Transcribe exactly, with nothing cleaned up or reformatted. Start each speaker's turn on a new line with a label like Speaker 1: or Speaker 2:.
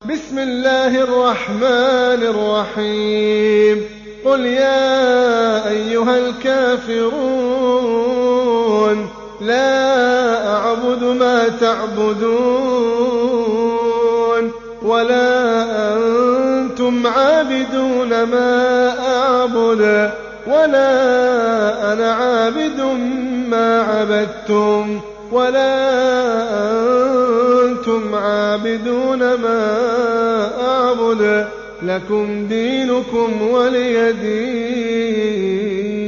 Speaker 1: بسم الله الرحمن الرحيم قل يا أيها الكافرون لا أعبد ما تعبدون ولا أنتم عابدون ما أعبد ولا أنا عابد ما عبدتم ولا أنتم عابدون ما أعبد لكم دينكم ولي دين.